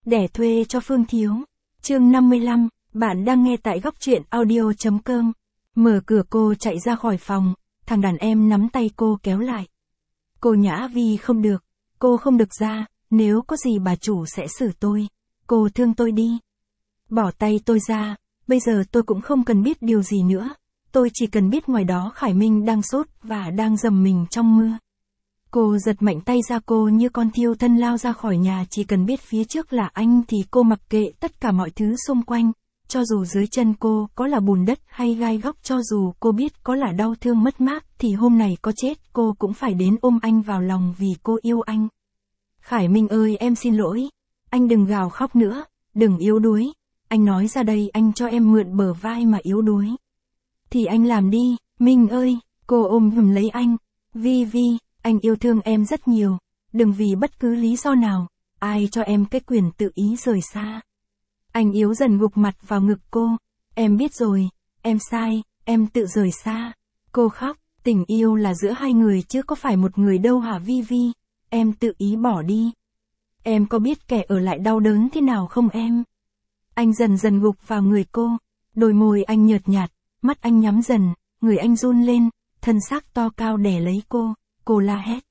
Đẻ thuê cho Phương Thiếu. Chương 55, bạn đang nghe tại góc truyện audio.com. Mở cửa cô chạy ra khỏi phòng, thằng đàn em nắm tay cô kéo lại. Cô Nhã Vi không được, cô không được ra, nếu có gì bà chủ sẽ xử tôi. Cô thương tôi đi. Bỏ tay tôi ra, bây giờ tôi cũng không cần biết điều gì nữa. Tôi chỉ cần biết ngoài đó Khải Minh đang sốt và đang dầm mình trong mưa. Cô giật mạnh tay ra, cô như con thiêu thân lao ra khỏi nhà, chỉ cần biết phía trước là anh thì cô mặc kệ tất cả mọi thứ xung quanh. Cho dù dưới chân cô có là bùn đất hay gai góc, cho dù cô biết có là đau thương mất mát, thì hôm này có chết cô cũng phải đến ôm anh vào lòng vì cô yêu anh. Khải Minh ơi, em xin lỗi. Anh đừng gào khóc nữa, đừng yếu đuối. Anh nói ra đây, anh cho em mượn bờ vai mà yếu đuối. Thì anh làm đi, Minh ơi. Cô ôm hùm lấy anh. Vi, anh yêu thương em rất nhiều. Đừng vì bất cứ lý do nào, ai cho em cái quyền tự ý rời xa. Anh yếu dần gục mặt vào ngực cô. Em biết rồi, em sai, em tự rời xa. Cô khóc, tình yêu là giữa hai người chứ có phải một người đâu hả Vi. Em tự ý bỏ đi. Em có biết kẻ ở lại đau đớn thế nào không em? Anh dần dần gục vào người cô. Đôi môi anh nhợt nhạt, mắt anh nhắm dần, người anh run lên, thân xác to cao đè lấy cô. Cô la hét.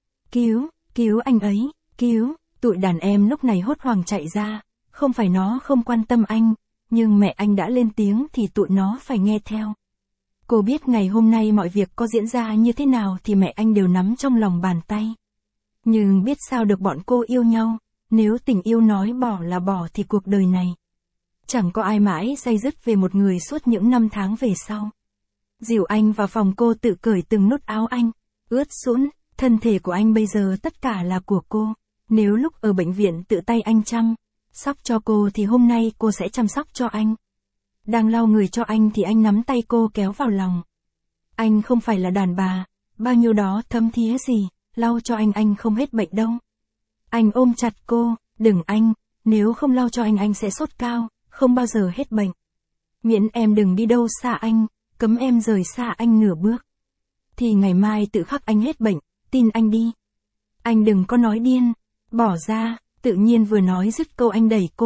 Cứu anh ấy, cứu. Tụi đàn em lúc này hốt hoảng chạy ra. Không phải nó không quan tâm anh, nhưng mẹ anh đã lên tiếng thì tụi nó phải nghe theo. Cô biết ngày hôm nay mọi việc có diễn ra như thế nào thì mẹ anh đều nắm trong lòng bàn tay. Nhưng biết sao được, bọn cô yêu nhau, nếu tình yêu nói bỏ là bỏ thì cuộc đời này chẳng có ai mãi day dứt về một người suốt những năm tháng về sau. Dìu anh vào phòng, cô tự cởi từng nút áo anh, ướt sũng, thân thể của anh bây giờ tất cả là của cô. Nếu lúc ở bệnh viện tự tay anh chăm sóc cho cô thì hôm nay cô sẽ chăm sóc cho anh. Đang lau người cho anh thì anh nắm tay cô kéo vào lòng. Anh không phải là đàn bà, bao nhiêu đó thấm thía gì, lau cho anh không hết bệnh đâu. Anh ôm chặt cô, đừng anh, nếu không lau cho anh sẽ sốt cao, không bao giờ hết bệnh. Miễn em đừng đi đâu xa anh, cấm em rời xa anh nửa bước. Thì ngày mai tự khắc anh hết bệnh, tin anh đi. Anh đừng có nói điên, bỏ ra. Tự nhiên vừa nói dứt câu anh đẩy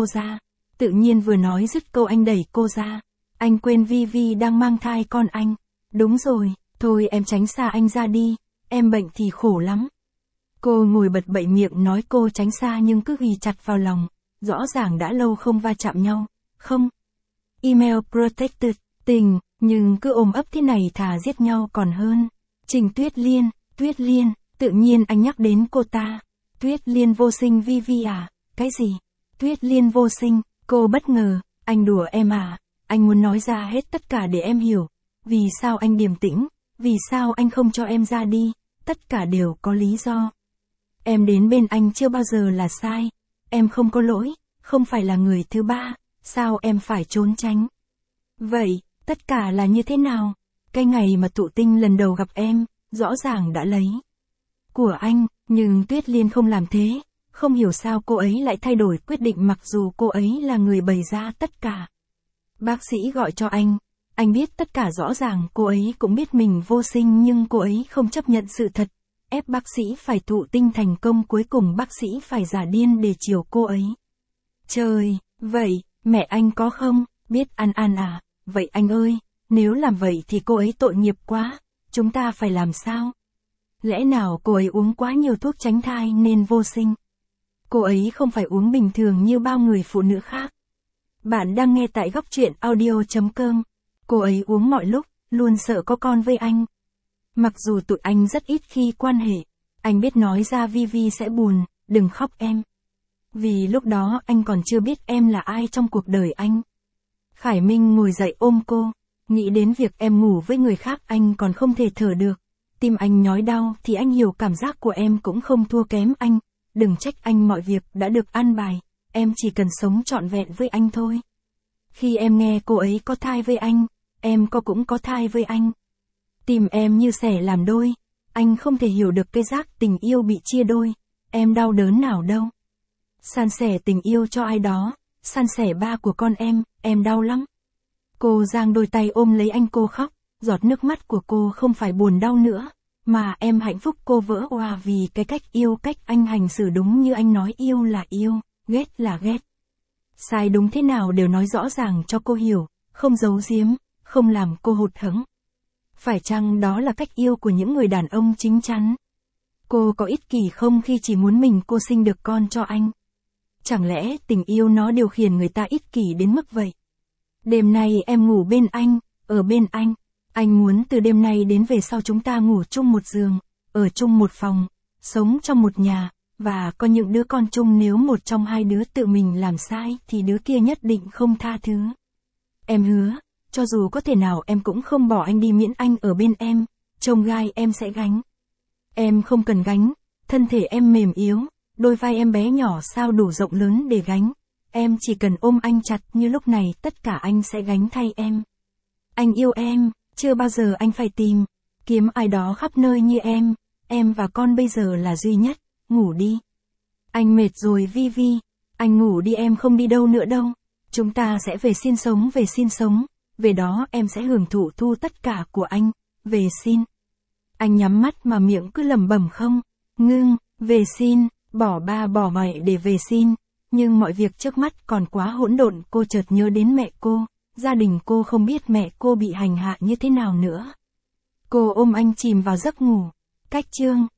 cô ra. Anh quên Vi đang mang thai con anh. Đúng rồi, thôi em tránh xa anh ra đi, em bệnh thì khổ lắm. Cô ngồi bật bậy miệng nói cô tránh xa nhưng cứ ghi chặt vào lòng. Rõ ràng đã lâu không va chạm nhau, không? Email protected, tình, nhưng cứ ôm ấp thế này thà giết nhau còn hơn. Trình Tuyết Liên, tự nhiên anh nhắc đến cô ta. Tuyết Liên vô sinh Vi à? Cái gì? Tuyết Liên vô sinh, cô bất ngờ. Anh đùa em à? Anh muốn nói ra hết tất cả để em hiểu. Vì sao anh điềm tĩnh? Vì sao anh không cho em ra đi? Tất cả đều có lý do. Em đến bên anh chưa bao giờ là sai. Em không có lỗi, không phải là người thứ ba. Sao em phải trốn tránh? Vậy, tất cả là như thế nào? Cái ngày mà Thụ Tinh lần đầu gặp em, rõ ràng đã lấy của anh, nhưng Tuyết Liên không làm thế. Không hiểu sao cô ấy lại thay đổi quyết định mặc dù cô ấy là người bày ra tất cả. Bác sĩ gọi cho anh biết tất cả rõ ràng, cô ấy cũng biết mình vô sinh nhưng cô ấy không chấp nhận sự thật. Ép bác sĩ phải thụ tinh thành công, cuối cùng bác sĩ phải giả điên để chiều cô ấy. Trời, vậy, mẹ anh có không biết ăn à? Vậy anh ơi, nếu làm vậy thì cô ấy tội nghiệp quá, chúng ta phải làm sao? Lẽ nào cô ấy uống quá nhiều thuốc tránh thai nên vô sinh? Cô ấy không phải uống bình thường như bao người phụ nữ khác. Bạn đang nghe tại góc truyện audio.com. Cô ấy uống mọi lúc, luôn sợ có con với anh. Mặc dù tụi anh rất ít khi quan hệ, anh biết nói ra Vi sẽ buồn, đừng khóc em. Vì lúc đó anh còn chưa biết em là ai trong cuộc đời anh. Khải Minh ngồi dậy ôm cô, nghĩ đến việc em ngủ với người khác anh còn không thể thở được. Tim anh nhói đau thì anh hiểu cảm giác của em cũng không thua kém anh. Đừng trách anh, mọi việc đã được an bài, em chỉ cần sống trọn vẹn với anh thôi. Khi em nghe cô ấy có thai với anh, em cũng có thai với anh. Tim em như xẻ làm đôi, anh không thể hiểu được cái giác tình yêu bị chia đôi, em đau đớn nào đâu. San sẻ tình yêu cho ai đó, san sẻ ba của con em đau lắm. Cô giang đôi tay ôm lấy anh, cô khóc, giọt nước mắt của cô không phải buồn đau nữa, mà em hạnh phúc. Cô vỡ òa vì cái cách anh hành xử đúng như anh nói, yêu là yêu, ghét là ghét. Sai đúng thế nào đều nói rõ ràng cho cô hiểu, không giấu giếm, không làm cô hụt hẫng. Phải chăng đó là cách yêu của những người đàn ông chín chắn? Cô có ích kỷ không khi chỉ muốn mình cô sinh được con cho anh? Chẳng lẽ tình yêu nó điều khiển người ta ích kỷ đến mức vậy? Đêm nay em ngủ bên anh, ở bên anh. Anh muốn từ đêm nay đến về sau chúng ta ngủ chung một giường, ở chung một phòng, sống trong một nhà, và có những đứa con chung. Nếu một trong hai đứa tự mình làm sai thì đứa kia nhất định không tha thứ. Em hứa, cho dù có thể nào em cũng không bỏ anh đi miễn anh ở bên em, chông gai em sẽ gánh. Em không cần gánh, thân thể em mềm yếu, đôi vai em bé nhỏ sao đủ rộng lớn để gánh. Em chỉ cần ôm anh chặt như lúc này, tất cả anh sẽ gánh thay em. Anh yêu em, chưa bao giờ anh phải kiếm ai đó khắp nơi như em và con bây giờ là duy nhất, ngủ đi. Anh mệt rồi Vi, anh ngủ đi, em không đi đâu nữa đâu. Chúng ta sẽ về xin sống, về đó em sẽ hưởng thụ thu tất cả của anh, về xin. Anh nhắm mắt mà miệng cứ lẩm bẩm không ngưng, về xin, bỏ ba bỏ mẹ để về xin. Nhưng mọi việc trước mắt còn quá hỗn độn, cô chợt nhớ đến mẹ cô, gia đình cô, không biết mẹ cô bị hành hạ như thế nào nữa. Cô ôm anh chìm vào giấc ngủ. Cách chương